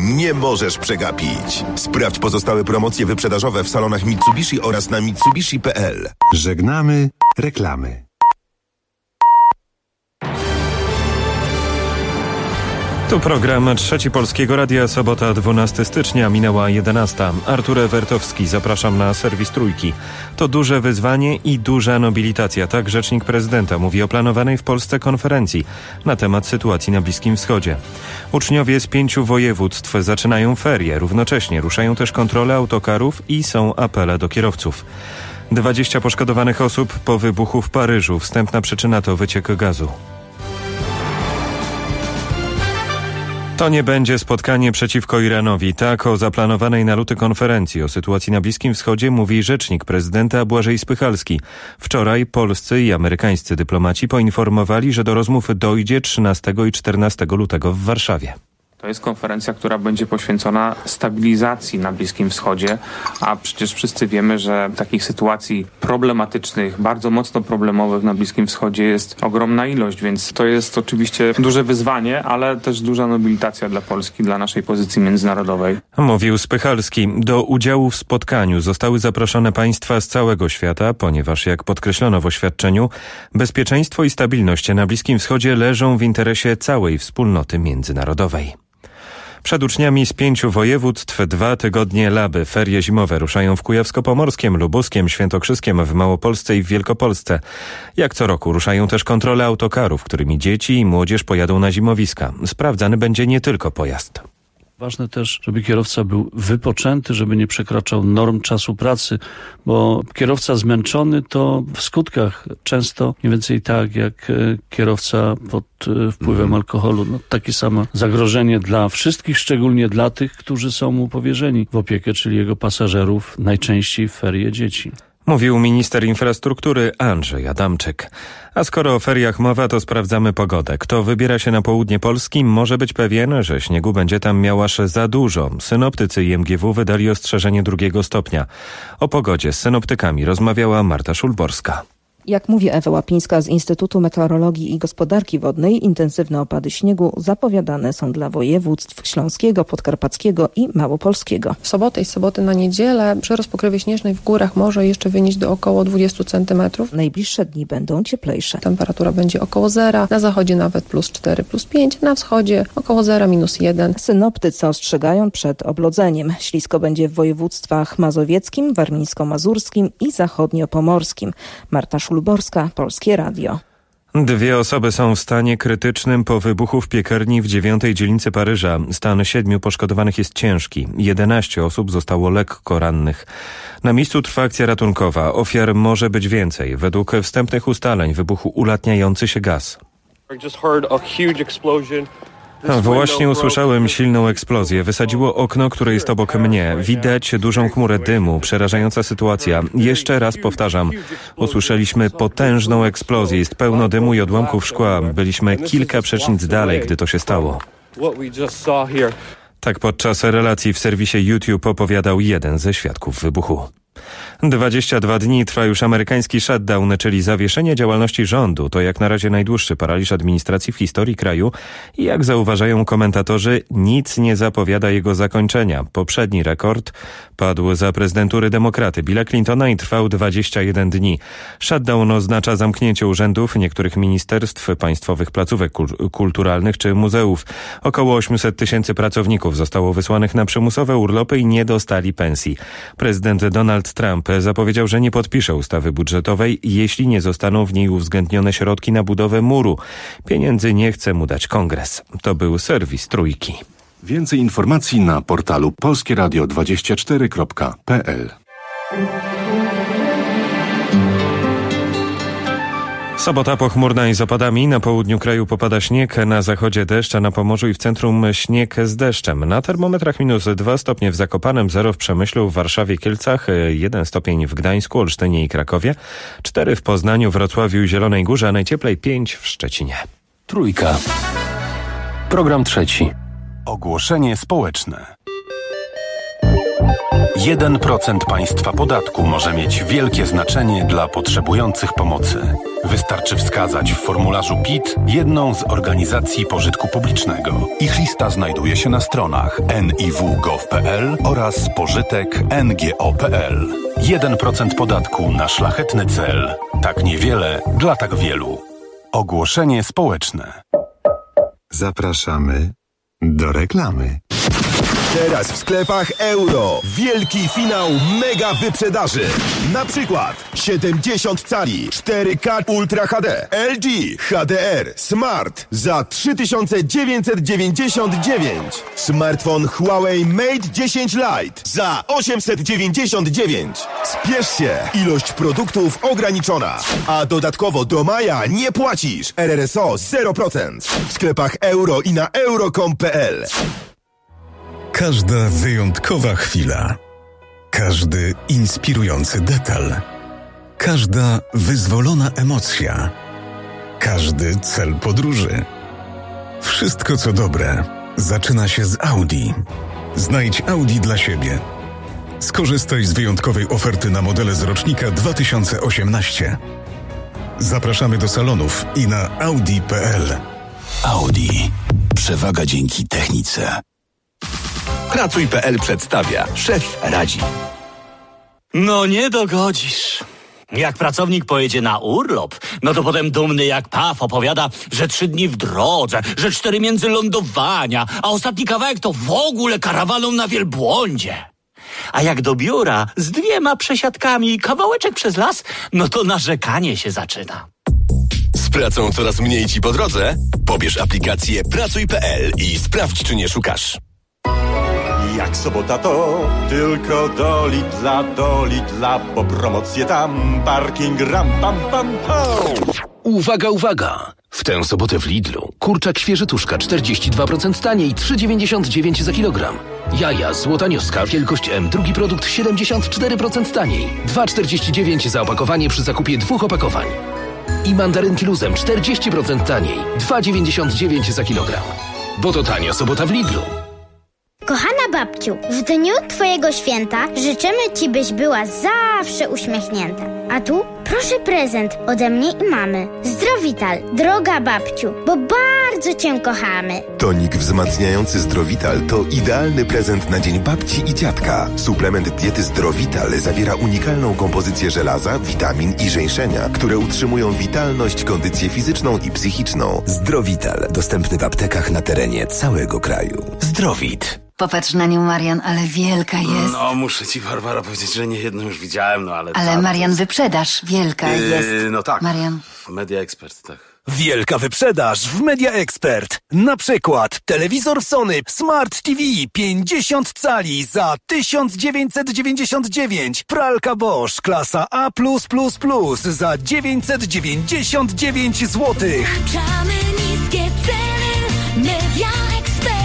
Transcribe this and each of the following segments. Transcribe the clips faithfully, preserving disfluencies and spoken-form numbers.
nie możesz przegapić. Sprawdź pozostałe promocje wyprzedażowe w salonach Mitsubishi oraz na mitsubishi kropka p l. Żegnamy reklamy. Tu program Trzeci Polskiego Radia, sobota dwunastego stycznia, minęła jedenasta. Artur Ewertowski, zapraszam na serwis Trójki. To duże wyzwanie i duża nobilitacja, tak rzecznik prezydenta mówi o planowanej w Polsce konferencji na temat sytuacji na Bliskim Wschodzie. Uczniowie z pięciu województw zaczynają ferie, równocześnie ruszają też kontrole autokarów i są apele do kierowców. dwadzieścia poszkodowanych osób po wybuchu w Paryżu. Wstępna przyczyna to wyciek gazu. To nie będzie spotkanie przeciwko Iranowi. Tak o zaplanowanej na luty konferencji o sytuacji na Bliskim Wschodzie mówi rzecznik prezydenta Błażej Spychalski. Wczoraj polscy i amerykańscy dyplomaci poinformowali, że do rozmów dojdzie trzynastego i czternastego lutego w Warszawie. To jest konferencja, która będzie poświęcona stabilizacji na Bliskim Wschodzie, a przecież wszyscy wiemy, że takich sytuacji problematycznych, bardzo mocno problemowych na Bliskim Wschodzie jest ogromna ilość, więc to jest oczywiście duże wyzwanie, ale też duża nobilitacja dla Polski, dla naszej pozycji międzynarodowej. Mówił Spychalski. Do udziału w spotkaniu zostały zaproszone państwa z całego świata, ponieważ jak podkreślono w oświadczeniu, bezpieczeństwo i stabilność na Bliskim Wschodzie leżą w interesie całej wspólnoty międzynarodowej. Przed uczniami z pięciu województw dwa tygodnie laby. Ferie zimowe ruszają w Kujawsko-Pomorskiem, Lubuskiem, Świętokrzyskiem, w Małopolsce i w Wielkopolsce. Jak co roku ruszają też kontrole autokarów, którymi dzieci i młodzież pojadą na zimowiska. Sprawdzany będzie nie tylko pojazd. Ważne też, żeby kierowca był wypoczęty, żeby nie przekraczał norm czasu pracy, bo kierowca zmęczony to w skutkach często mniej więcej tak jak kierowca pod wpływem alkoholu. No, takie samo zagrożenie dla wszystkich, szczególnie dla tych, którzy są mu powierzeni w opiekę, czyli jego pasażerów, najczęściej w ferie dzieci. Mówił minister infrastruktury Andrzej Adamczyk. A skoro o feriach mowa, to sprawdzamy pogodę. Kto wybiera się na południe Polski, może być pewien, że śniegu będzie tam miał aż za dużo. Synoptycy i M G W wydali ostrzeżenie drugiego stopnia. O pogodzie z synoptykami rozmawiała Marta Szulborska. Jak mówi Ewa Łapińska z Instytutu Meteorologii i Gospodarki Wodnej, intensywne opady śniegu zapowiadane są dla województw śląskiego, podkarpackiego i małopolskiego. W sobotę i soboty na niedzielę przyrost pokrywy śnieżnej w górach może jeszcze wynieść do około dwudziestu centymetrów. Najbliższe dni będą cieplejsze. Temperatura będzie około zera, na zachodzie nawet plus cztery, plus pięć, na wschodzie około zera, minus jeden. Synoptycy ostrzegają przed oblodzeniem. Ślisko będzie w województwach mazowieckim, warmińsko-mazurskim i zachodniopomorskim. Marta Szulborska, Polskie Radio. Dwie osoby są w stanie krytycznym po wybuchu w piekarni w dziewiątej dzielnicy Paryża. Stan siedmiu poszkodowanych jest ciężki. Jedenaście osób zostało lekko rannych. Na miejscu trwa akcja ratunkowa. Ofiar może być więcej. Według wstępnych ustaleń wybuchł ulatniający się gaz. Właśnie usłyszałem silną eksplozję. Wysadziło okno, które jest obok mnie. Widać dużą chmurę dymu. Przerażająca sytuacja. Jeszcze raz powtarzam. Usłyszeliśmy potężną eksplozję. Jest pełno dymu i odłamków szkła. Byliśmy kilka przecznic dalej, gdy to się stało. Tak podczas relacji w serwisie YouTube opowiadał jeden ze świadków wybuchu. dwadzieścia dwa dni trwa już amerykański shutdown, czyli zawieszenie działalności rządu. To jak na razie najdłuższy paraliż administracji w historii kraju i jak zauważają komentatorzy, nic nie zapowiada jego zakończenia. Poprzedni rekord padł za prezydentury demokraty Billa Clintona i trwał dwadzieścia jeden dni. Shutdown oznacza zamknięcie urzędów, niektórych ministerstw, państwowych placówek kul- kulturalnych czy muzeów. Około osiemset tysięcy pracowników zostało wysłanych na przymusowe urlopy i nie dostali pensji. Prezydent Donald Trump zapowiedział, że nie podpisze ustawy budżetowej, jeśli nie zostaną w niej uwzględnione środki na budowę muru. Pieniędzy nie chce mu dać Kongres. To był serwis Trójki. Więcej informacji na portalu polskie radio dwadzieścia cztery kropka p l. Sobota pochmurna i z opadami. Na południu kraju popada śnieg, na zachodzie deszcz, a na Pomorzu i w centrum śnieg z deszczem. Na termometrach minus dwa stopnie w Zakopanem, zero w Przemyślu, w Warszawie, Kielcach, jeden stopień w Gdańsku, Olsztynie i Krakowie, cztery w Poznaniu, Wrocławiu i Zielonej Górze, a najcieplej pięć w Szczecinie. Trójka. Program trzeci. Ogłoszenie społeczne. jeden procent państwa podatku może mieć wielkie znaczenie dla potrzebujących pomocy. Wystarczy wskazać w formularzu P I T jedną z organizacji pożytku publicznego. Ich lista znajduje się na stronach en i w kropka gov kropka pe el oraz pożytek kropka en ge o kropka pe el. jeden procent podatku na szlachetny cel. Tak niewiele dla tak wielu. Ogłoszenie społeczne. Zapraszamy do reklamy. Teraz w sklepach Euro. Wielki finał mega wyprzedaży. Na przykład siedemdziesiąt cali cztery K Ultra H D L G H D R Smart za trzy tysiące dziewięćset dziewięćdziesiąt dziewięć. Smartfon Huawei Mate dziesięć Lite za osiemset dziewięćdziesiąt dziewięć. Spiesz się, ilość produktów ograniczona. A dodatkowo do maja nie płacisz. R R S O zero procent. W sklepach Euro i na euro kropka com kropka pe el. Każda wyjątkowa chwila, każdy inspirujący detal, każda wyzwolona emocja, każdy cel podróży. Wszystko co dobre zaczyna się z Audi. Znajdź Audi dla siebie. Skorzystaj z wyjątkowej oferty na modele z rocznika dwa tysiące osiemnaście. Zapraszamy do salonów i na audi kropka pe el. Audi. Przewaga dzięki technice. Pracuj kropka pe el przedstawia. Szef radzi. No nie dogodzisz. Jak pracownik pojedzie na urlop, no to potem dumny jak paw opowiada, że trzy dni w drodze, że cztery międzylądowania, a ostatni kawałek to w ogóle karawaną na wielbłądzie. A jak do biura z dwiema przesiadkami i kawałeczek przez las, no to narzekanie się zaczyna. Z pracą coraz mniej ci po drodze? Pobierz aplikację pracuj kropka pe el i sprawdź, czy nie szukasz. Jak sobota to tylko do Lidla, do Lidla, bo promocje tam, parking ram, pam, pam, pam. Uwaga, uwaga! W tę sobotę w Lidlu kurczak świeży tuszka czterdzieści dwa procent taniej, trzy dziewięćdziesiąt dziewięć za kilogram. Jaja złota nioska wielkość M, drugi produkt siedemdziesiąt cztery procent taniej, dwa czterdzieści dziewięć za opakowanie przy zakupie dwóch opakowań. I mandarynki luzem czterdzieści procent taniej, dwa dziewięćdziesiąt dziewięć za kilogram. Bo to tania sobota w Lidlu. Kochana babciu, w dniu twojego święta życzymy ci, byś była zawsze uśmiechnięta. A tu proszę prezent ode mnie i mamy. Zdrowital, droga babciu, bo bardzo cię kochamy. Tonik wzmacniający Zdrowital to idealny prezent na dzień babci i dziadka. Suplement diety Zdrowital zawiera unikalną kompozycję żelaza, witamin i żeńszenia, które utrzymują witalność, kondycję fizyczną i psychiczną. Zdrowital, dostępny w aptekach na terenie całego kraju. Zdrowit. Popatrz na nią, Marian, ale wielka jest. No, muszę ci, Barbara, powiedzieć, że nie jedną już widziałem, no ale... Ale ta, Marian, jest... wyprzedaż wielka yy, jest. No tak. Marian. Media Expert, tak. Wielka wyprzedaż w Media Expert. Na przykład telewizor Sony Smart T V pięćdziesiąt cali za tysiąc dziewięćset dziewięćdziesiąt dziewięć. Pralka Bosch klasa A plus plus plus za dziewięćset dziewięćdziesiąt dziewięć złotych. Niskie ceny. Media Expert.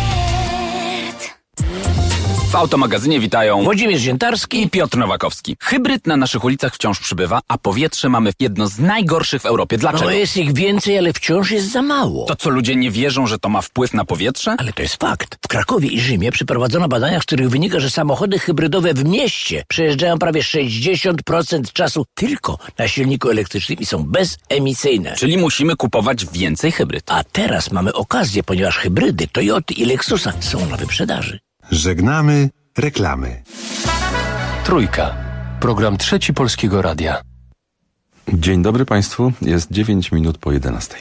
W Automagazynie witają Włodzimierz Ziętarski i Piotr Nowakowski. Hybryd na naszych ulicach wciąż przybywa, a powietrze mamy jedno z najgorszych w Europie. Dlaczego? No jest ich więcej, ale wciąż jest za mało. To co, ludzie nie wierzą, że to ma wpływ na powietrze? Ale to jest fakt. W Krakowie i Rzymie przeprowadzono badania, z których wynika, że samochody hybrydowe w mieście przejeżdżają prawie sześćdziesiąt procent czasu tylko na silniku elektrycznym i są bezemisyjne. Czyli musimy kupować więcej hybryd. A teraz mamy okazję, ponieważ hybrydy Toyoty i Lexusa są na wyprzedaży. Żegnamy reklamy. Trójka. Program Trzeci Polskiego Radia. Dzień dobry Państwu. Jest dziewięć minut po jedenastej.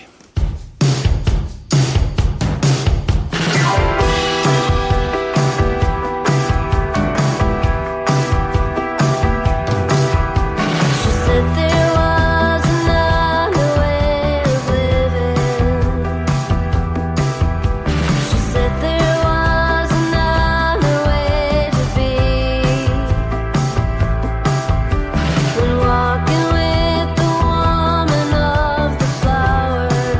Walking with the woman of the flowers.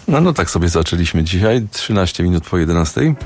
No, no tak sobie zaczęliśmy dzisiaj, trzynaście minut po jedenastej.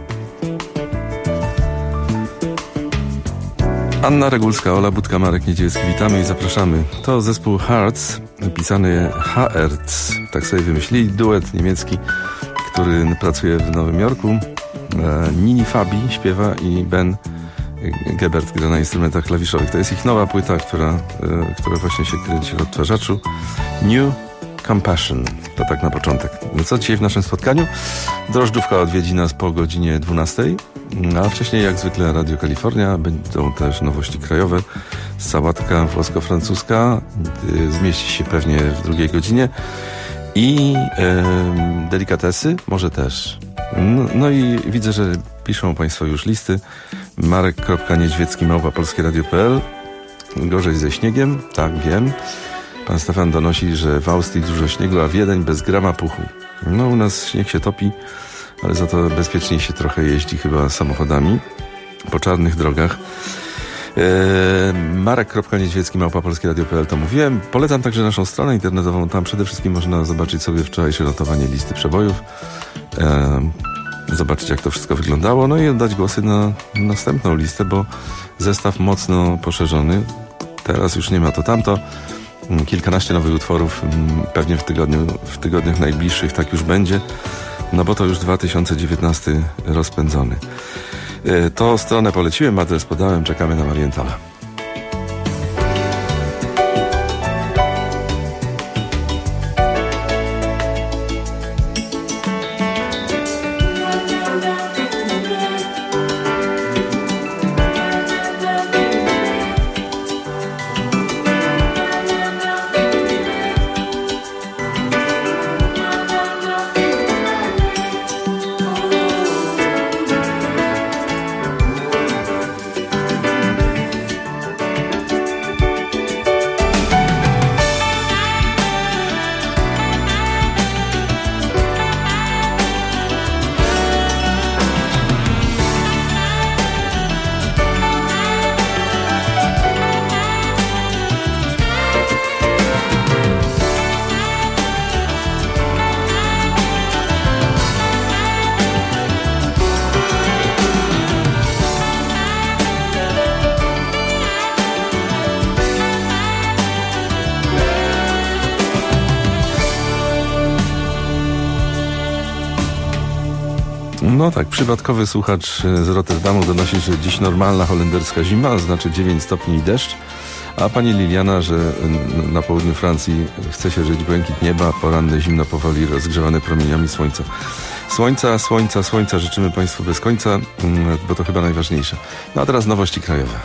Anna Regulska, Ola Budka, Marek Niedzielski, witamy i zapraszamy. To zespół Hearts, pisany H-Erz, tak sobie wymyślili, duet niemiecki, który pracuje w Nowym Jorku. Nini Fabi śpiewa i Ben Gebert gra na instrumentach klawiszowych. To jest ich nowa płyta, która, która właśnie się kręci w odtwarzaczu. New Compassion. To tak na początek. No co dzisiaj w naszym spotkaniu? Drożdżówka odwiedzi nas po godzinie dwunastej, a wcześniej jak zwykle Radio Kalifornia. Będą też nowości krajowe. Sałatka włosko-francuska zmieści się pewnie w drugiej godzinie. I e, delikatesy może też. No, no i widzę, że piszą Państwo już listy. Marek kropka niedźwiecki małpa polskie radio kropka p l. Gorzej ze śniegiem, tak wiem. Pan Stefan donosi, że w Austrii dużo śniegu, a Wiedeń bez grama puchu. No u nas śnieg się topi, ale za to bezpieczniej się trochę jeździ chyba samochodami po czarnych drogach. Eee, Marek kropka niedźwiecki małpa polskie radio kropka p l to mówiłem. Polecam także naszą stronę internetową. Tam przede wszystkim można zobaczyć sobie wczorajsze notowanie listy przebojów. Eee, zobaczyć jak to wszystko wyglądało. No i oddać głosy na następną listę, bo zestaw mocno poszerzony. Teraz już nie ma to tamto. Kilkanaście nowych utworów, pewnie w, tygodniu, w tygodniach najbliższych tak już będzie, no bo to już dwa tysiące dziewiętnasty rozpędzony. To stronę poleciłem, adres podałem, czekamy na Marientala. No tak, przypadkowy słuchacz z Rotterdamu donosi, że dziś normalna holenderska zima, znaczy dziewięć stopni i deszcz, a pani Liliana, że na południu Francji chce się żyć błękit nieba, poranne zimno powoli rozgrzewane promieniami słońca. Słońca, słońca, słońca życzymy Państwu bez końca, bo to chyba najważniejsze. No a teraz nowości krajowe.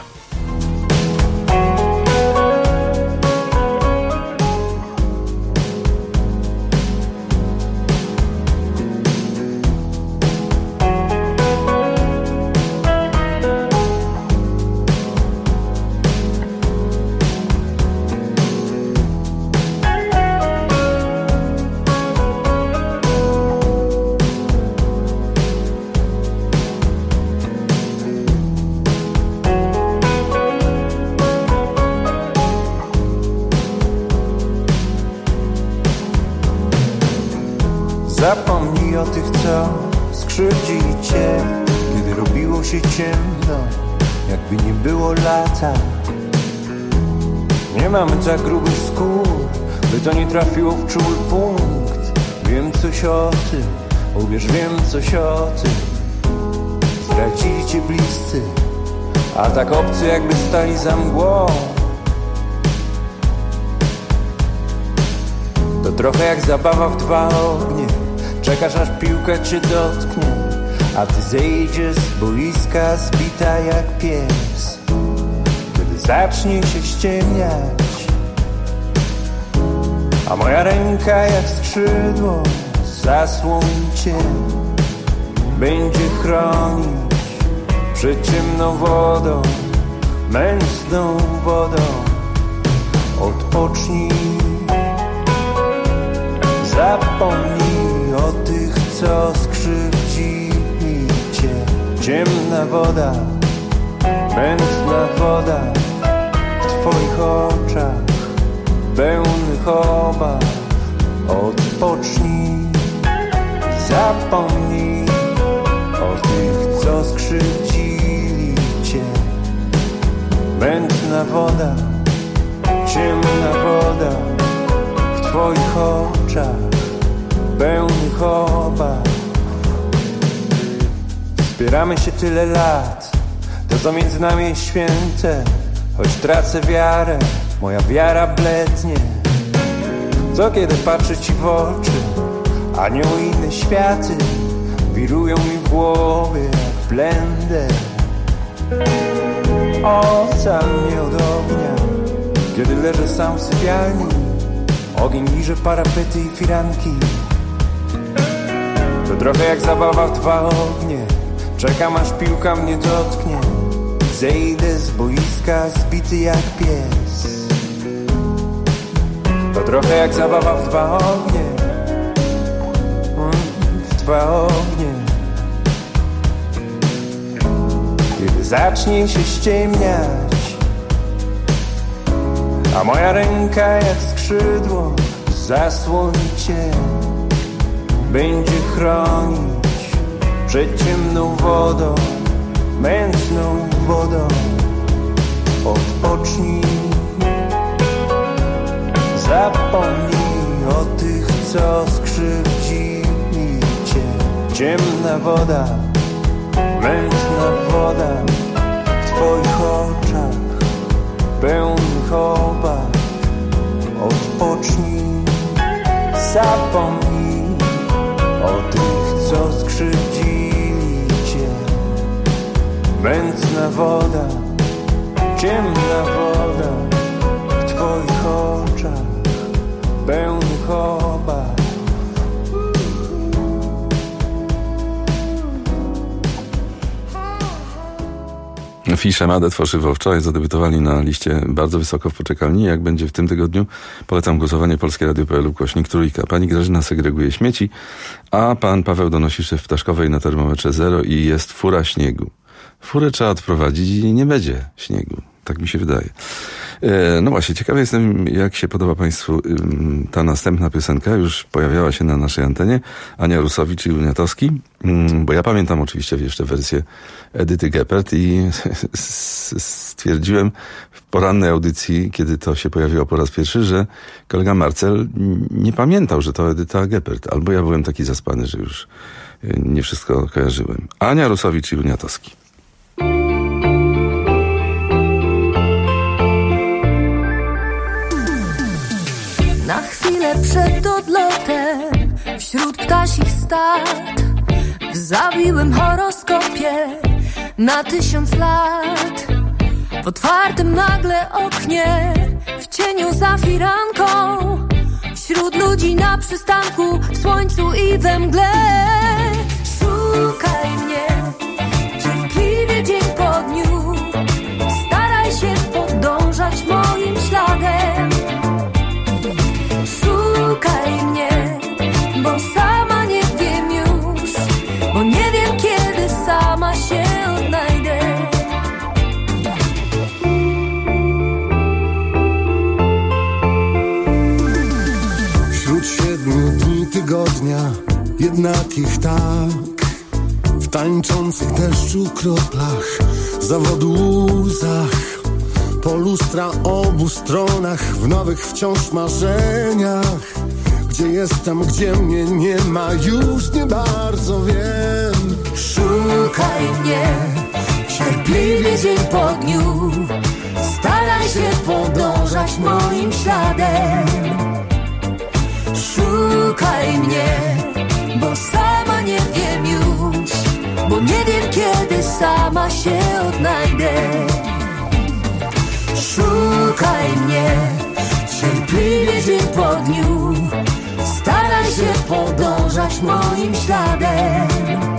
Zapomnij o tych, co skrzywdzili cię, kiedy robiło się ciemno, jakby nie było lata. Nie mamy za grubych skór, by to nie trafiło w czuły punkt. Wiem coś o tym, uwierz, wiem coś o tym. Zdradzili cię bliscy, a tak obcy jakby stali za mgłą. To trochę jak zabawa w dwa ognie. Czekasz aż piłka cię dotknie, a ty zejdziesz z boiska zbita jak pies. Kiedy zacznie się ściemniać, a moja ręka jak skrzydło zasłoni cię, będzie chronić przed ciemną wodą, mętną wodą. Odpocznij, zapomnij o tych, co skrzywdzili cię. Ciemna woda, mętna woda w twoich oczach, pełnych obaw. Odpocznij, Zapomnij o tych, co skrzywdzili cię. Mętna woda, ciemna woda w twoich oczach, pełnych obaw. Spieramy się tyle lat, to co między nami jest święte. Choć tracę wiarę, moja wiara blednie. Co kiedy patrzę ci w oczy, anioły i inne światy wirują mi w głowie jak blender. Ocal mnie od ognia, kiedy leżę sam w sypialni. Ogień liże parapety i firanki. To trochę jak zabawa w dwa ognie. Czekam aż piłka mnie dotknie. Zejdę z boiska zbity jak pies. To trochę jak zabawa w dwa ognie. W dwa ognie. Kiedy zacznie się ściemniać, a moja ręka jak skrzydło zasłoni cię, będzie chronić przed ciemną wodą, mętną wodą. Odpocznij, zapomnij o tych, co skrzywdzili cię. Ciemna woda, mętna woda w twoich oczach, pełnych obaw. Odpocznij, zapomnij o tych, co skrzywdzili cię. Mętna woda, ciemna woda w twoich oczach, pełnych obaw. Fisze Made tworzywo wczoraj zadebiutowali na liście bardzo wysoko w poczekalni. Jak będzie w tym tygodniu, polecam głosowanie Polskie Radio kropka p l ukośnik trójka. Pani Grażyna segreguje śmieci, a pan Paweł donosi szef ptaszkowej na termometrze zero i jest fura śniegu. Furę trzeba odprowadzić i nie będzie śniegu. Tak mi się wydaje. No właśnie, ciekawy jestem, jak się podoba Państwu ta następna piosenka. Już pojawiała się na naszej antenie. Ania Rusowicz i Uniatowski. Bo ja pamiętam oczywiście jeszcze wersję Edyty Geppert i stwierdziłem w porannej audycji, kiedy to się pojawiło po raz pierwszy, że kolega Marcel nie pamiętał, że to Edyta Geppert. Albo ja byłem taki zaspany, że już nie wszystko kojarzyłem. Ania Rusowicz i Uniatowski. Na chwilę przed odlotem, wśród ptasich stad, w zawiłym horoskopie na tysiąc lat. W otwartym nagle oknie, w cieniu za firanką, wśród ludzi na przystanku, w słońcu i we mgle. Szukaj mnie, cierpliwie dzień po dniu, staraj się podążać moim śladem. Szukaj mnie, bo sama nie wiem już, bo nie wiem kiedy sama się odnajdę. Wśród siedmiu dni tygodnia, jednakich tak, w tańczących deszczu kroplach, zawodu łzach, po lustra obu stronach, w nowych wciąż marzeniach. Gdzie jestem, gdzie mnie nie ma, już nie bardzo wiem. Szukaj mnie, cierpliwie dzień po dniu, staraj się podążać moim śladem. Szukaj mnie, bo sama nie wiem już, bo nie wiem kiedy sama się odnajdę. Szukaj mnie, cierpliwie dzień po dniu, staraj się podążać moim śladem.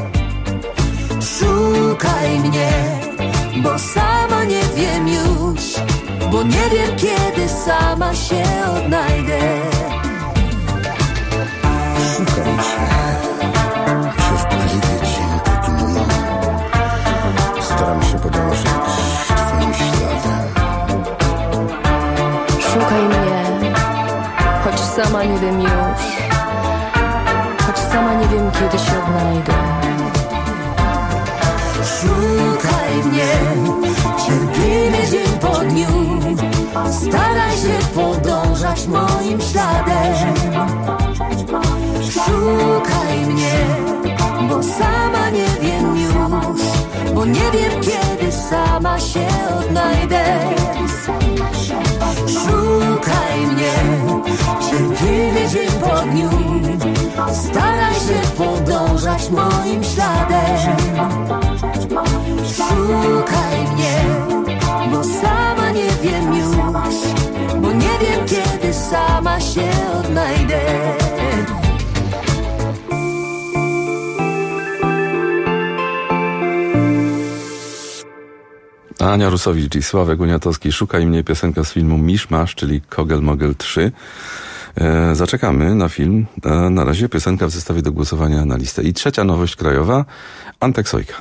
Szukaj mnie, bo sama nie wiem już, bo nie wiem kiedy sama się odnajdę. Szukam cię, cierpliwie dzień po dniu, staram się podążać twoim śladem. Szukaj mnie, choć sama nie wiem już, choć sama nie wiem, kiedy się odnajdę. Szukaj mnie, cierpliwie dzień po dniu. Staraj się podążać moim śladem. Szukaj mnie, bo sama nie wiem już, bo nie wiem, kiedy sama się odnajdę. Szukaj mnie, cierpliwie dzień po dniu. Staraj się podążać moim śladem. Szukaj mnie, bo sama nie wiem już, bo nie wiem, kiedy sama się odnajdę. Ania Rusowicz i Sławek Uniatowski. Szukaj mnie, piosenka z filmu Miszmasz, czyli Kogel Mogel trzy. E, zaczekamy na film. E, na razie piosenka w zestawie do głosowania na listę. I trzecia nowość krajowa, Antek Sojka.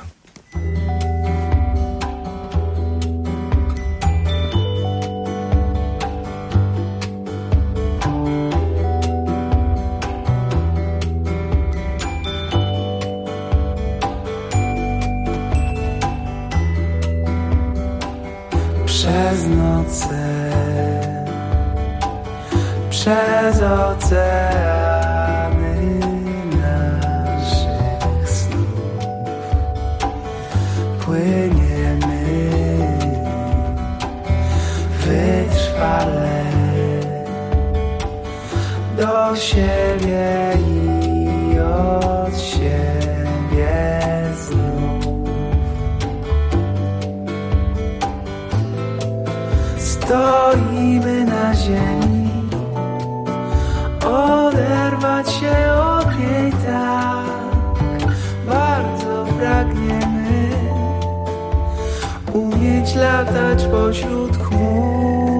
Przez noce, przez oceany naszych snów płyniemy wytrwale do siebie i od siebie znów. Stoimy na ziemi, oderwać się od niej tak bardzo pragniemy, umieć latać pośród chmur.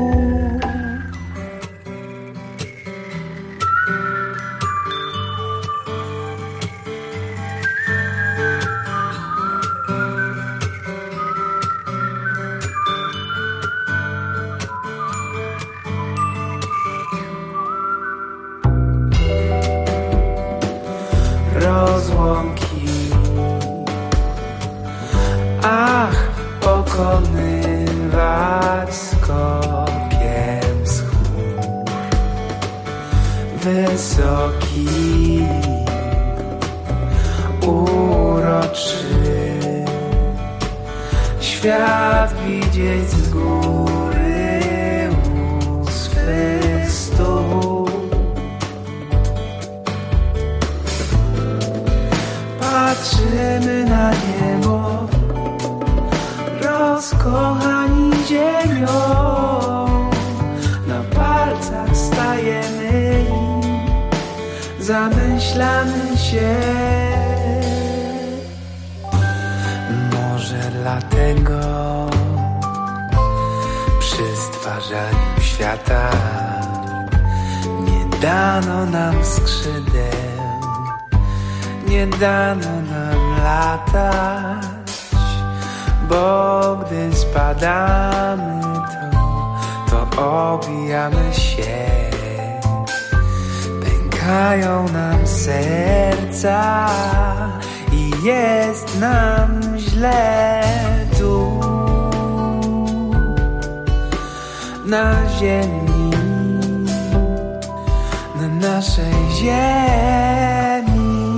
Rozłąki, ach, pokonywać skokiem z chmur. Wysoki, uroczy, świat widzieć z góry u swych stóp. Patrzymy na niebo, rozkochani ziemią. Na palcach stajemy i zamyślamy się. Może dlatego przy stwarzaniu świata nie dano nam skrzydeł, nie dano nam latać, bo gdy spadamy, to, to obijamy się. Pękają nam serca i jest nam źle tu, na ziemi, na naszej ziemi.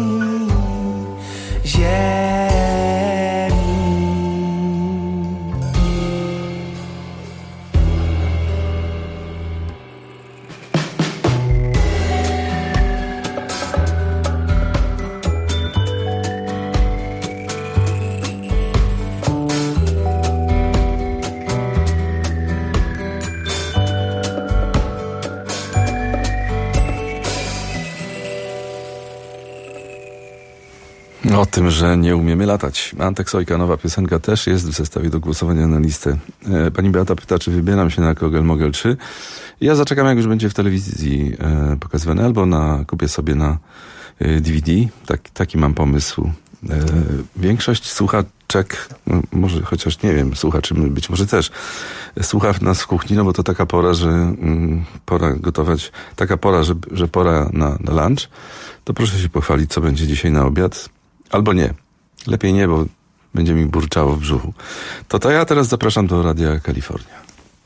O tym, że nie umiemy latać. Antek Sojka, nowa piosenka, też jest w zestawie do głosowania na listę. Pani Beata pyta, czy wybieram się na Kogel Mogel trzy. Ja zaczekam, jak już będzie w telewizji pokazywane, albo na, kupię sobie na D V D. Tak, taki mam pomysł. Większość słuchaczek, no może chociaż nie wiem, słuchaczy być może też, słucha nas w kuchni, no bo to taka pora, że mm, pora gotować, taka pora, że, że pora na, na lunch. To proszę się pochwalić, co będzie dzisiaj na obiad. Albo nie. Lepiej nie, bo będzie mi burczało w brzuchu. To to ja teraz zapraszam do Radia Kalifornia.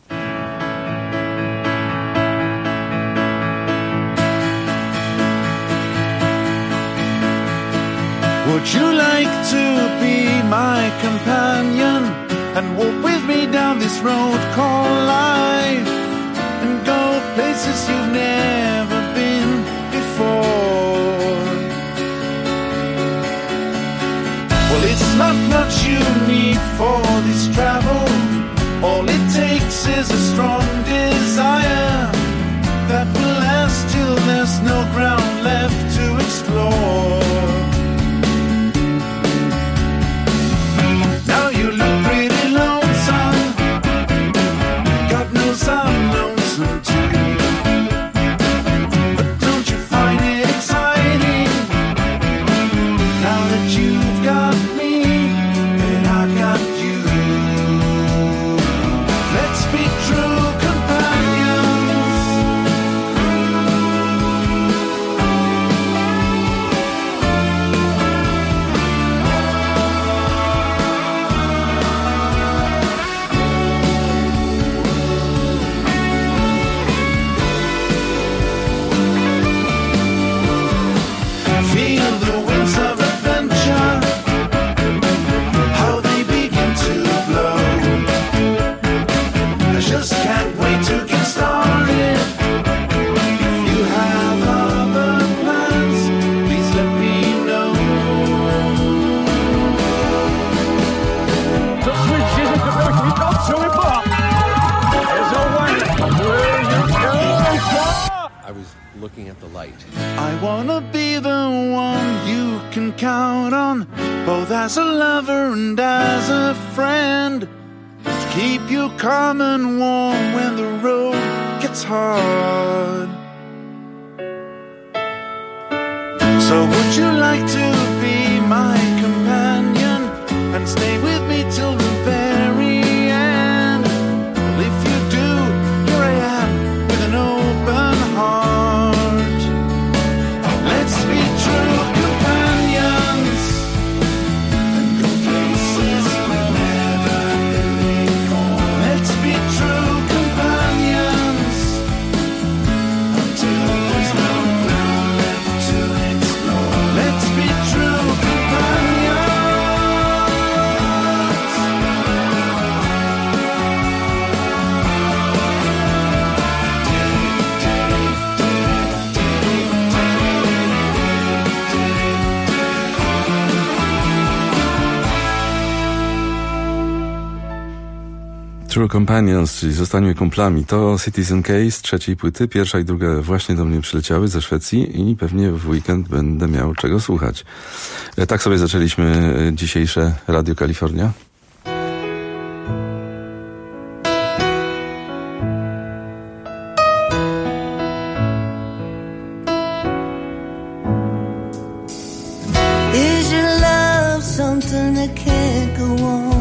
Would you like to be my companion and walk with me down this road called life and go places you've never been before? Well, it's not much you need for this travel. All it takes is a strong desire that will last till there's no ground left to explore. I'm lonesome too, but don't you find it exciting now that you've got me and I've got you? Let's be true companions. I wanna be the one you can count on, both as a lover and as a friend, to keep you calm and warm when the road gets hard. So would you like to be my companion and stay with me till the very end? Well, if you do, here I am with an open heart. Let's be true companions and go places we've never been before. Let's be true companions until there's no ground left to explore. Let's be true companions. True Companions, czyli Zostańmy kumplami. To Citizen K z trzeciej płyty. Pierwsza i druga właśnie do mnie przyleciały ze Szwecji i pewnie w weekend będę miał czego słuchać. Tak sobie zaczęliśmy dzisiejsze Radio Kalifornia. Is your love something that can't go on?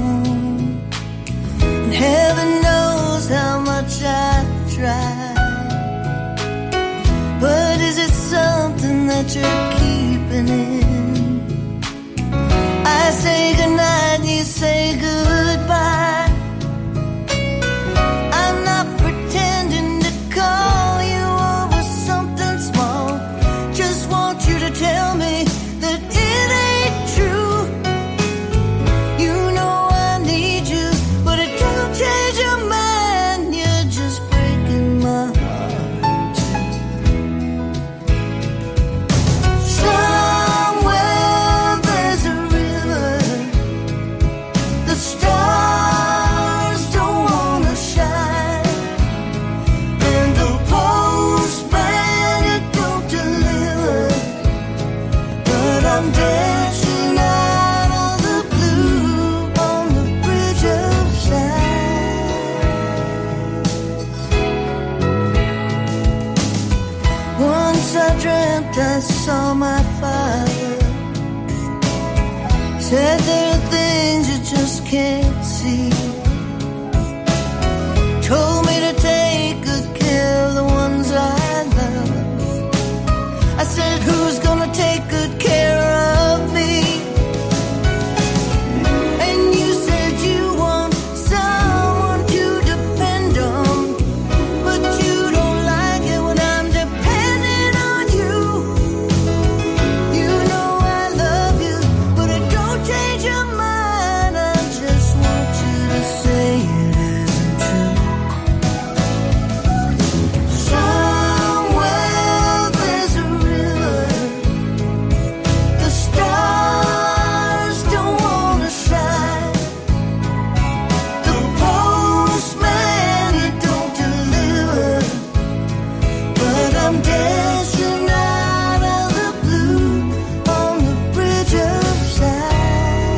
Heaven knows how much I've tried, but is it something that you're keeping in? I say goodnight, you say goodbye. I'm not pretending to call you over something small, just want you to tell me that it ain't true. You know I need you, but it don't change your mind. You're just breaking my heart. Somewhere there's a river, the stars don't wanna shine, and the postman it don't deliver, but I'm dancing out of the blue on the bridge of sighs. Once I dreamt I saw my father Said there are things you just can't see. Told me to take good care of the ones I love. I said, who's gonna take good care of me? And you said you want someone to depend on, but you don't like it when I'm dependent on you. You know I love you, but it don't change your mind. I just want you to say it isn't true. Somewhere there's a river, the stars don't wanna shine. The postman, he don't deliver, but I'm dancing out of the blue on the bridge of sighs.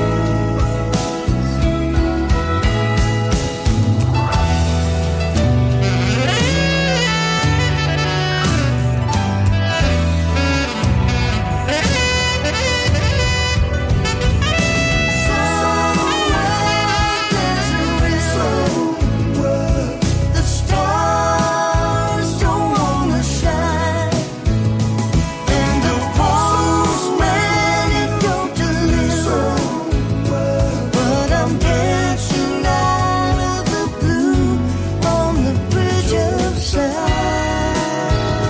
The stars don't wanna shine, and the postman, he don't deliver, but I'm dancing out of the blue on the bridge of sighs.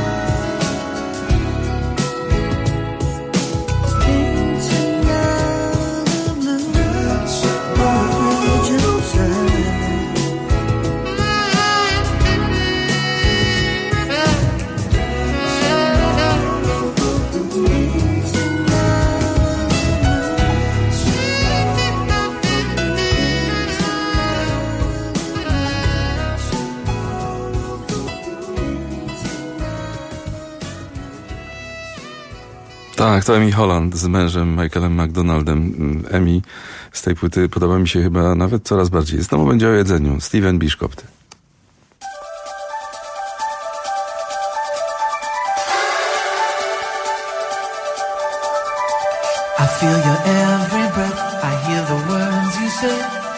Dancing out of the blue on the bridge of sighs. Tak, to Emi Holland z mężem Michaelem McDonaldem. Emi z tej płyty podoba mi się chyba nawet coraz bardziej. Znowu będzie o jedzeniu. Steven Bishkopt. I feel your every breath, I hear the words you say,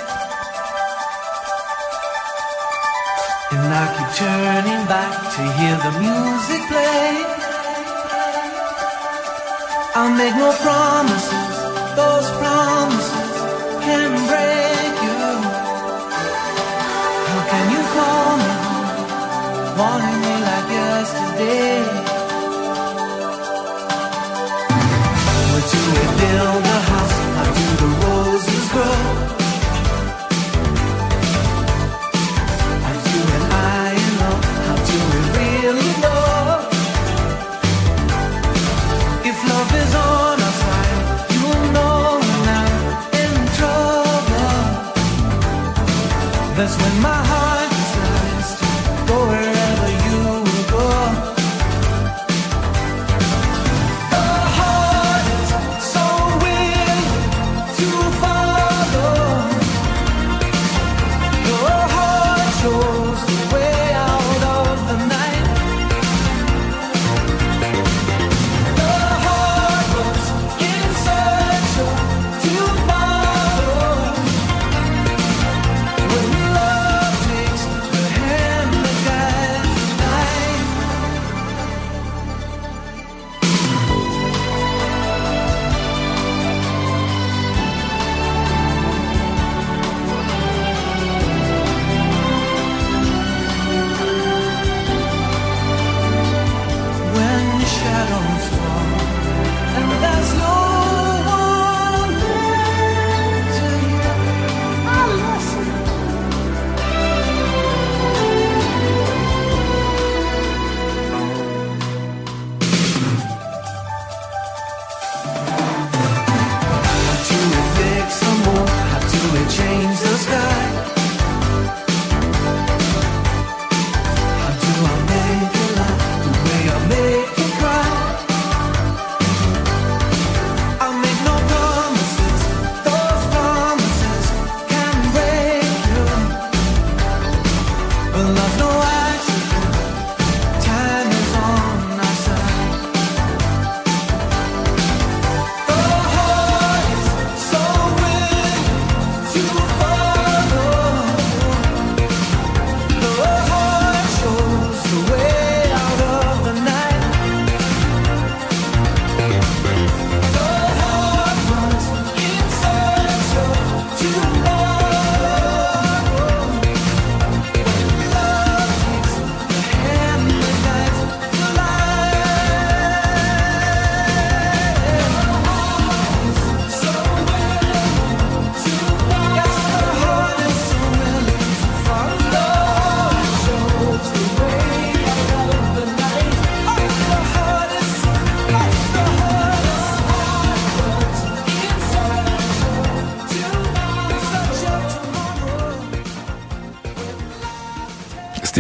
and I keep turning back to hear the music play. I'll make no promises, those promises can break you. How can you call me home, wanting me like yesterday? Would you build a house? How do the roses grow? Are you and I in love? How do we really know? If love is on our side, you'll know when I'm in trouble. That's when my heart decides to go wherever you will go. The heart is so willing to follow. Your heart shows the way out of the night. The heart was in search of tomorrow. When love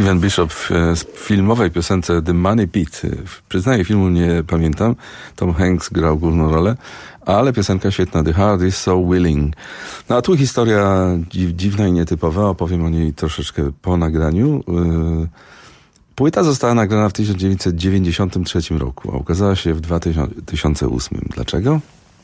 Vivian Bishop w filmowej piosence The Money Pit. Przyznaję, filmu nie pamiętam. Tom Hanks grał główną rolę, ale piosenka świetna. The Heart is so willing. No a tu historia dziw, dziwna i nietypowa. Opowiem o niej troszeczkę po nagraniu. Płyta została nagrana w tysiąc dziewięćset dziewięćdziesiątym trzecim roku, a ukazała się w dwa tysiące ósmym. Dlaczego?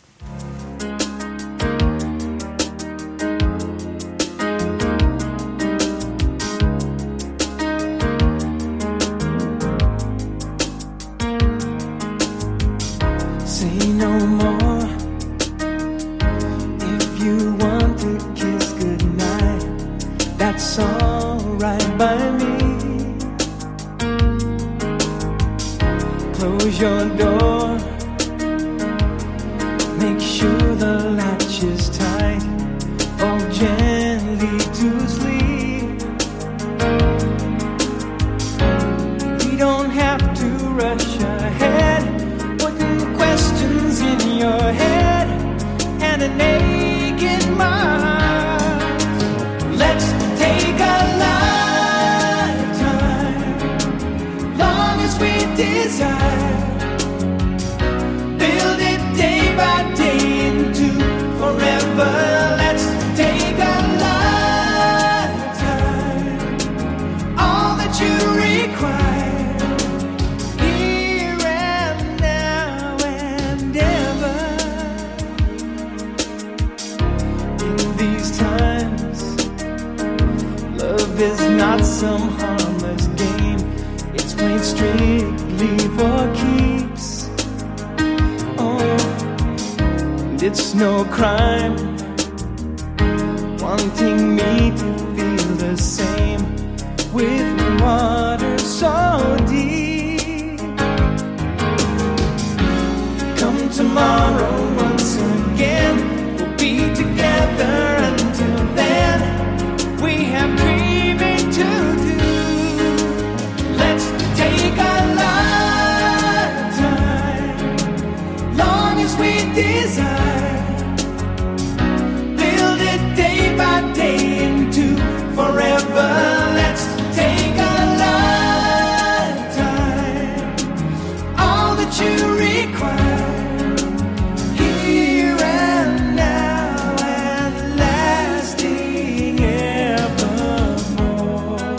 It's no crime wanting me to feel the same with water so deep. Come tomorrow once again, we'll be together. Until then, we have dreaming to do. Let's take a lifetime, long as we desire. Forever, let's take a lifetime, all that you require, here and now and lasting evermore.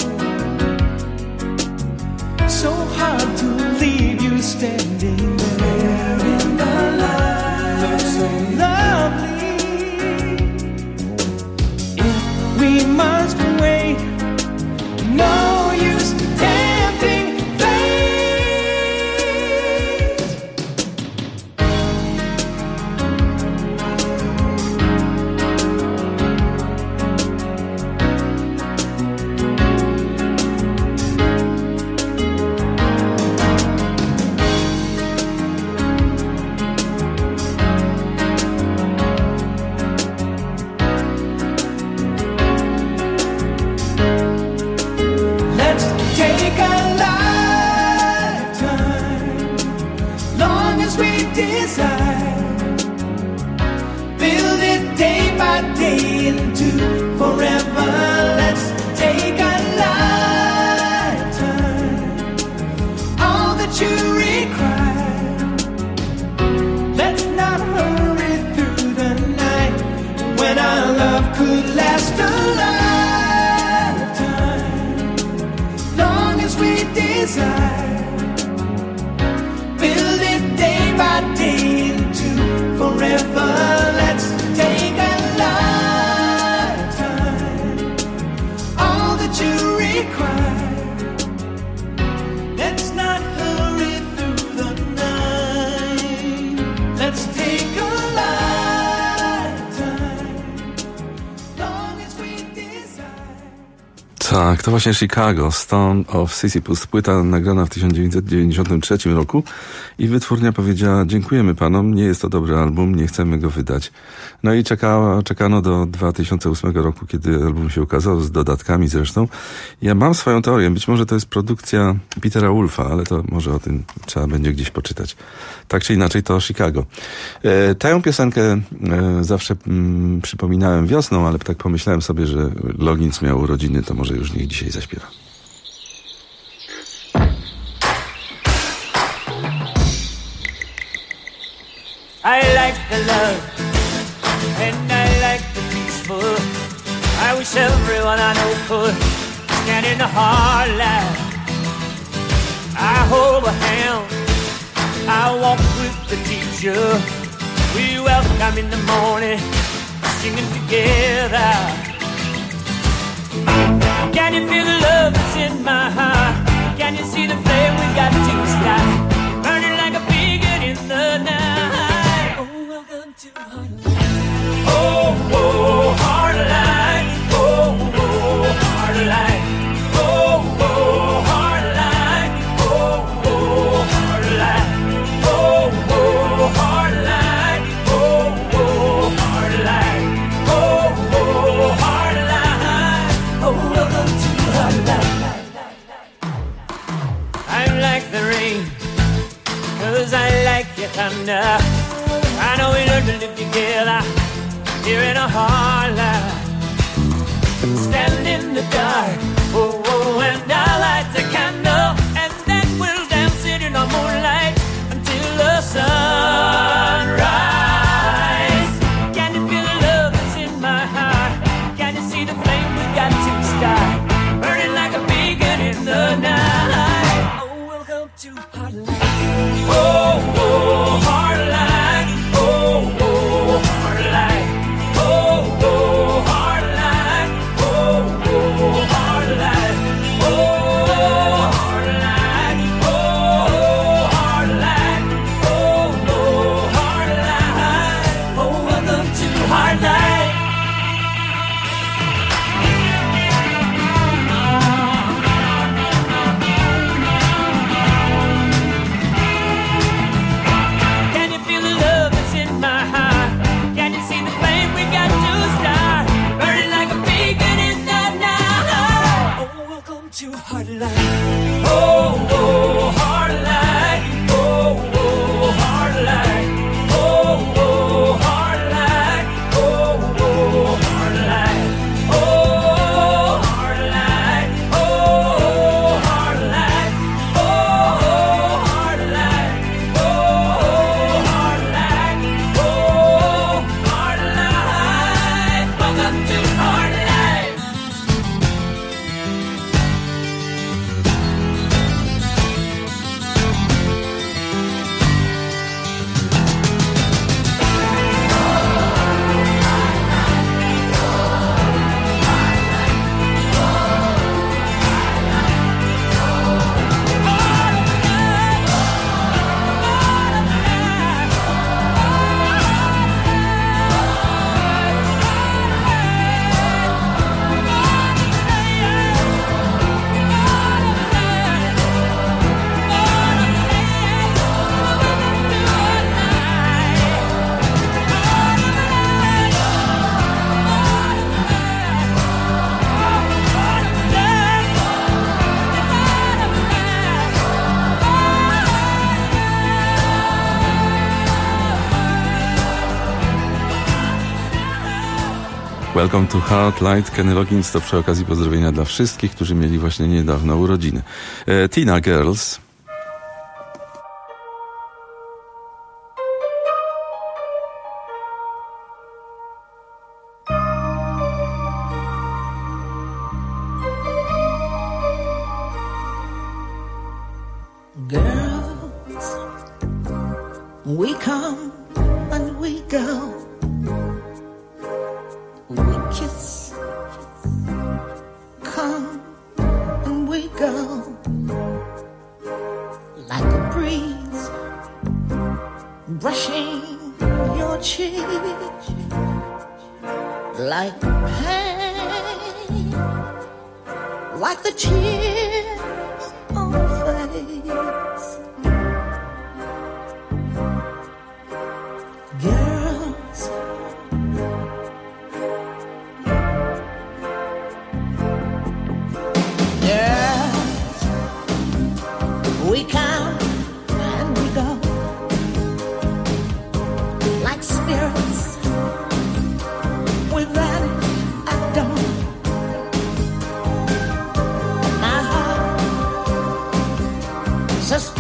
So hard to leave you standing there in the light, looks so lovely. If we must wait, no use tempting fate. Tak, to właśnie Chicago, Stone of Sisyphus, płyta nagrana w tysiąc dziewięćset dziewięćdziesiątym trzecim roku i wytwórnia powiedziała: dziękujemy panom, nie jest to dobry album, nie chcemy go wydać. No i czekała, czekano do dwa tysiące ósmego roku, kiedy album się ukazał, z dodatkami zresztą. Ja mam swoją teorię, być może to jest produkcja Petera Wolfa, ale to może o tym trzeba będzie gdzieś poczytać. Tak czy inaczej, to Chicago. E, tę piosenkę e, zawsze mm, przypominałem wiosną, ale tak pomyślałem sobie, że Loggins miał urodziny, to może już niech dzisiaj zaśpiewa. I like the love, and I like the peaceful. I wish everyone I know could stand in the hard light. I hold a hand, I walk with the teacher. We welcome in the morning, singing together. Can you feel the love that's in my heart? Can you see the flame we got to start? Burning like a beacon in the night. Oh, welcome to Heartline. Oh, oh, Heartline. Oh, oh, Heartline. Oh, oh, Heartline. Oh, oh, Heartline. Oh, oh, Heartline. Oh, oh, Heartline. Oh, oh, Heartline. Oh, welcome to Heartline. I'm like the rain, 'cause I like your thunder. I know we learned to live together here in a hard life. Stand in the dark, oh, oh, and I'll light a candle, and then we'll dance it in the moonlight until the sunrise. Can you feel the love that's in my heart? Can you see the flame we got to start? Burning like a beacon in the night. Oh, welcome to Heartline. Oh, oh, Heartline. Oh, oh, Heartline. Oh, oh, Heartline. Oh, oh, Heartline. Oh, Heartline. Oh, Heartline. Oh, oh, Heartline. Oh, welcome to Heartline. Can you feel the love that's in my heart? Can you see the flame we got to start? Burning like a beacon in the night. Oh, welcome to Heartline. Oh, oh, Heartline. Oh, oh, Heartline. Oh, oh, Heartline. Oh, oh, Heartline. Oh, Heartline. Oh, Heartline. Oh, Heartline. Oh, Heartline. Oh, Heartline. Welcome to Heartline. Welcome to Heartlight. Kenny Loggins to przy okazji pozdrowienia dla wszystkich, którzy mieli właśnie niedawno urodziny. E, Tina Girls. Girls, we come and we go. We kiss, come and we go. Like a breeze brushing your cheek. Like pain, like the tears on face. Girls, girls, we come and we go. Like spirits, we vanish at dawn. My heart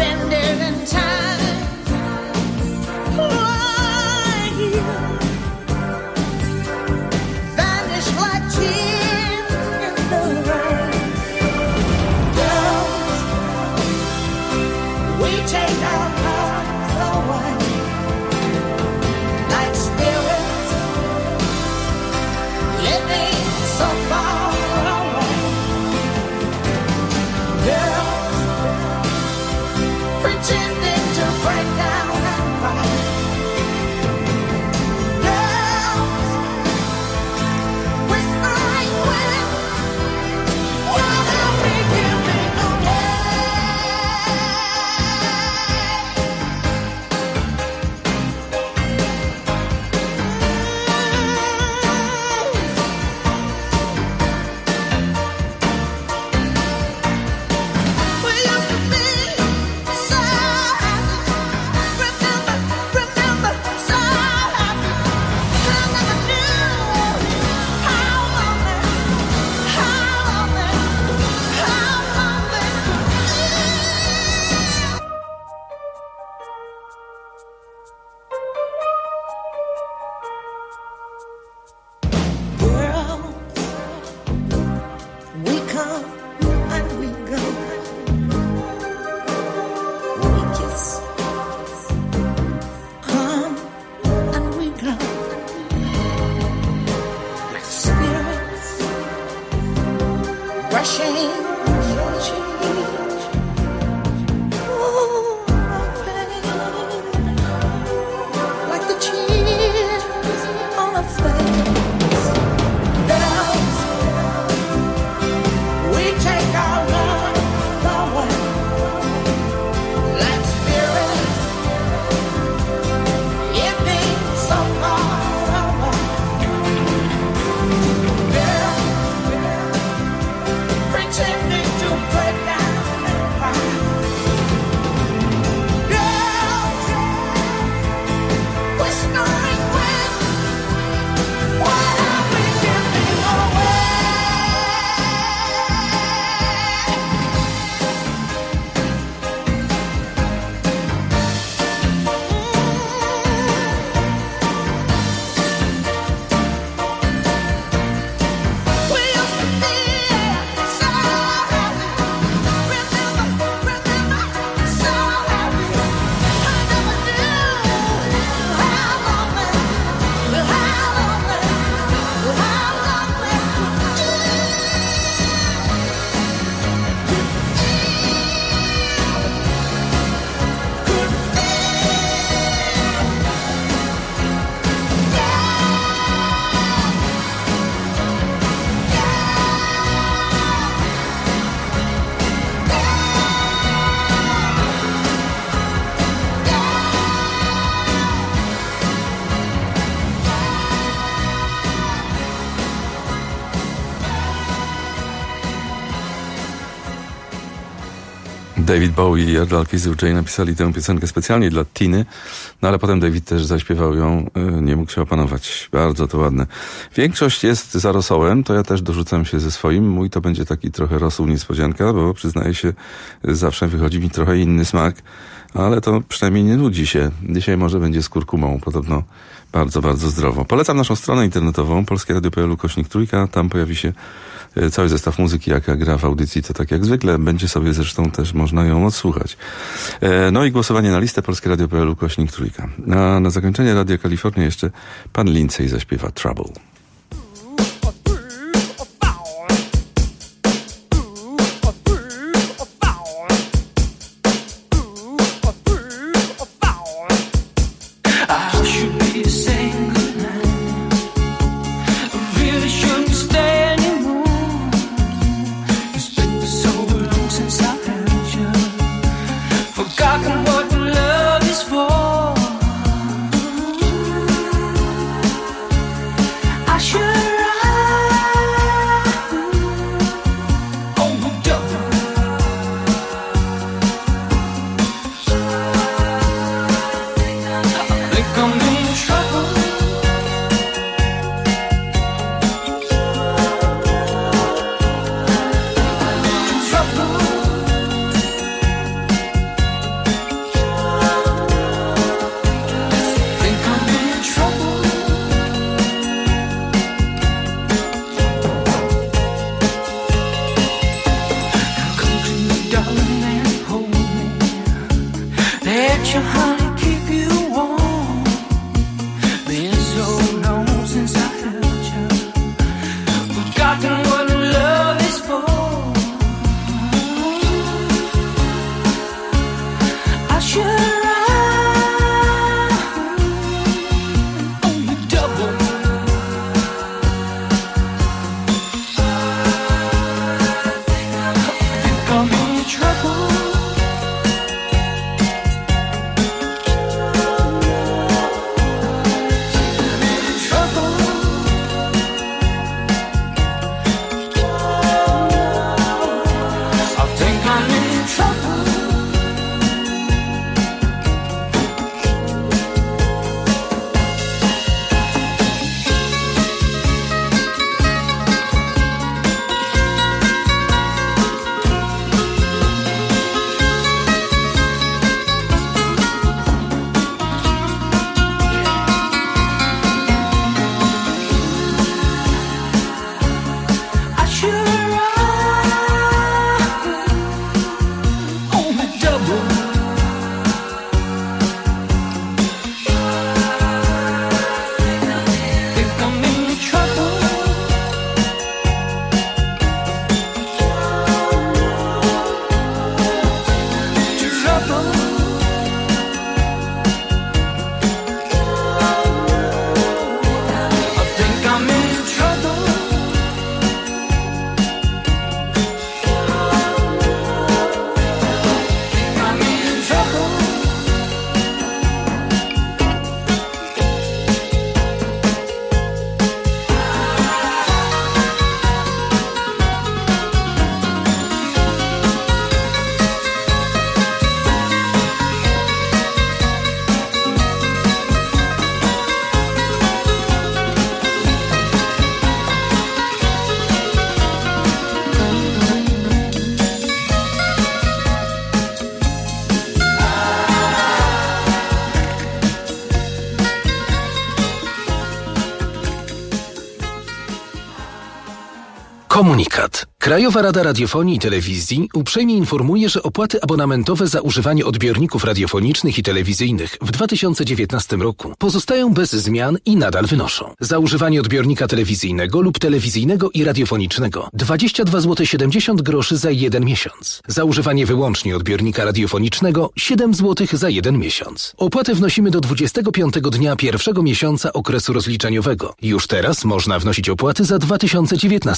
David Bowie i Erdal Kizilcay napisali tę piosenkę specjalnie dla Tiny, no ale potem David też zaśpiewał ją, nie mógł się opanować. Bardzo to ładne. Większość jest za rosołem, to ja też dorzucam się ze swoim. Mój to będzie taki trochę rosół niespodzianka, bo przyznaję się, zawsze wychodzi mi trochę inny smak, ale to przynajmniej nie nudzi się. Dzisiaj może będzie z kurkumą, podobno bardzo, bardzo zdrowo. Polecam naszą stronę internetową polskie radio kropka p l ukośnik trójka, tam pojawi się cały zestaw muzyki, jaka gra w audycji, to tak jak zwykle. Będzie sobie zresztą też można ją odsłuchać. No i głosowanie na listę polskie radio kropka p l ukośnik trójka. A na zakończenie Radia Kalifornia jeszcze pan Lindsay zaśpiewa Trouble. Komunikat. Krajowa Rada Radiofonii i Telewizji uprzejmie informuje, że opłaty abonamentowe za używanie odbiorników radiofonicznych i telewizyjnych w dwa tysiące dziewiętnastym roku pozostają bez zmian i nadal wynoszą. Za używanie odbiornika telewizyjnego lub telewizyjnego i radiofonicznego dwadzieścia dwa złote siedemdziesiąt groszy za jeden miesiąc. Za używanie wyłącznie odbiornika radiofonicznego siedem złotych za jeden miesiąc. Opłatę wnosimy do dwudziestego piątego dnia pierwszego miesiąca okresu rozliczeniowego. Już teraz można wnosić opłaty za dwa tysiące dziewiętnasty rok.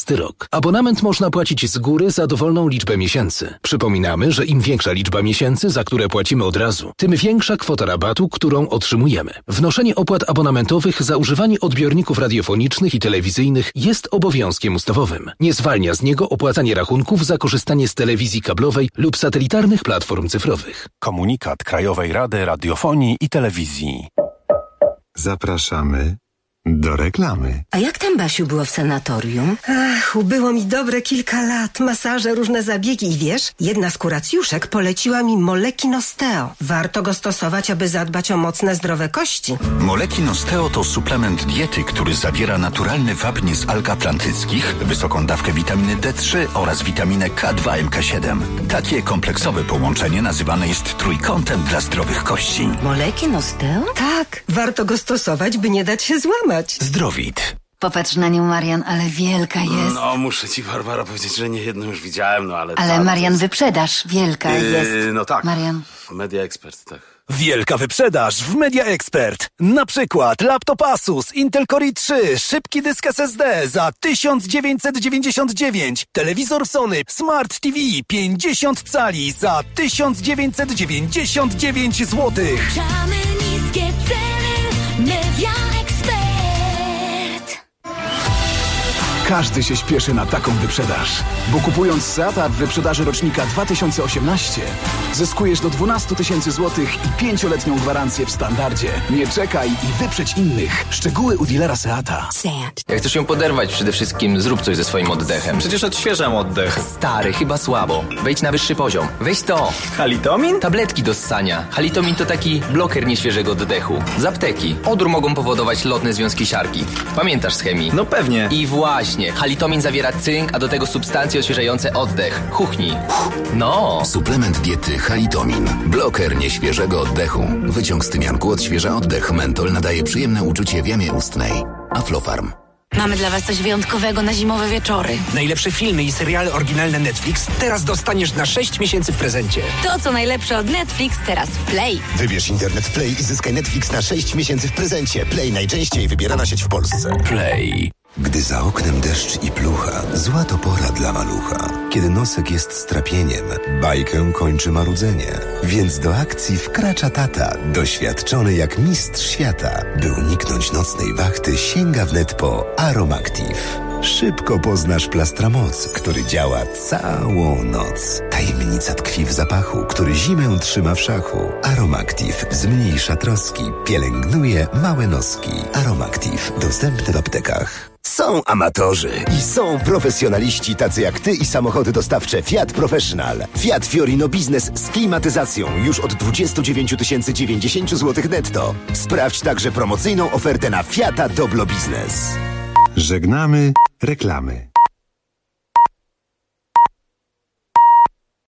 rok. Abonament można płacić z góry za dowolną liczbę miesięcy. Przypominamy, że im większa liczba miesięcy, za które płacimy od razu, tym większa kwota rabatu, którą otrzymujemy. Wnoszenie opłat abonamentowych za używanie odbiorników radiofonicznych i telewizyjnych jest obowiązkiem ustawowym. Nie zwalnia z niego opłacanie rachunków za korzystanie z telewizji kablowej lub satelitarnych platform cyfrowych. Komunikat Krajowej Rady Radiofonii i Telewizji. Zapraszamy do reklamy. A jak tam, Basiu, było w sanatorium? Ach, ubyło mi dobre kilka lat. Masaże, różne zabiegi i wiesz, jedna z kuracjuszek poleciła mi Molekin Osteo. Warto go stosować, aby zadbać o mocne, zdrowe kości. Molekin Osteo to suplement diety, który zawiera naturalny wapń z alg atlantyckich, wysoką dawkę witaminy D trzy oraz witaminę K dwa M K siedem. Takie kompleksowe połączenie nazywane jest trójkątem dla zdrowych kości. Molekin Osteo? Tak, warto go stosować, by nie dać się złamać. Zdrowit. Popatrz na nią, Marian, ale wielka jest. No, muszę ci, Barbara, powiedzieć, że nie jedną już widziałem, no ale... Ale ta, Marian, jest... wyprzedaż, wielka Yy, jest. No tak. Marian. Media Expert, tak. Wielka wyprzedaż w Media Expert. Na przykład laptop Asus Intel Core i trzy, szybki dysk S S D za tysiąc dziewięćset dziewięćdziesiąt dziewięć, telewizor Sony Smart T V pięćdziesiąt cali za tysiąc dziewięćset dziewięćdziesiąt dziewięć złotych. Szamy niskie ceny, Media Expert. Każdy się śpieszy na taką wyprzedaż, bo kupując Seata w wyprzedaży rocznika dwa tysiące osiemnaście zyskujesz do dwanaście tysięcy złotych i pięcioletnią gwarancję w standardzie. Nie czekaj i wyprzedź innych. Szczegóły u dealera Seata. Seat. Jak chcesz ją poderwać, przede wszystkim zrób coś ze swoim oddechem. Przecież odświeżam oddech. Stary, chyba słabo. Wejdź na wyższy poziom. Weź to. Halitomin? Tabletki do ssania. Halitomin to taki bloker nieświeżego oddechu. Z apteki. Odór mogą powodować lotne związki siarki. Pamiętasz z chemii? No pewnie. I właśnie. Halitomin zawiera cynk, a do tego substancje odświeżające oddech. Huchnij. No. Suplement diety Halitomin. Bloker nieświeżego oddechu. Wyciąg z tymianku odświeża oddech. Mentol nadaje przyjemne uczucie w jamie ustnej. Aflofarm. Mamy dla was coś wyjątkowego na zimowe wieczory. Najlepsze filmy i seriale oryginalne Netflix teraz dostaniesz na sześć miesięcy w prezencie. To, co najlepsze od Netflix, teraz w Play. Wybierz internet Play i zyskaj Netflix na sześć miesięcy w prezencie. Play najczęściej wybierana sieć w Polsce. Play. Gdy za oknem deszcz i plucha, zła to pora dla malucha. Kiedy nosek jest strapieniem, bajkę kończy marudzenie. Więc do akcji wkracza tata, doświadczony jak mistrz świata. By uniknąć nocnej wachty, sięga wnet po Aromactive. Szybko poznasz Plastramoc, który działa całą noc. Tajemnica tkwi w zapachu, który zimę trzyma w szachu. Aromactive zmniejsza troski, pielęgnuje małe noski. Aromactive dostępny w aptekach. Są amatorzy i są profesjonaliści tacy jak ty i samochody dostawcze Fiat Professional. Fiat Fiorino Business z klimatyzacją już od dwadzieścia dziewięć tysięcy dziewięćdziesiąt złotych netto. Sprawdź także promocyjną ofertę na Fiata Doblo Business. Żegnamy reklamy.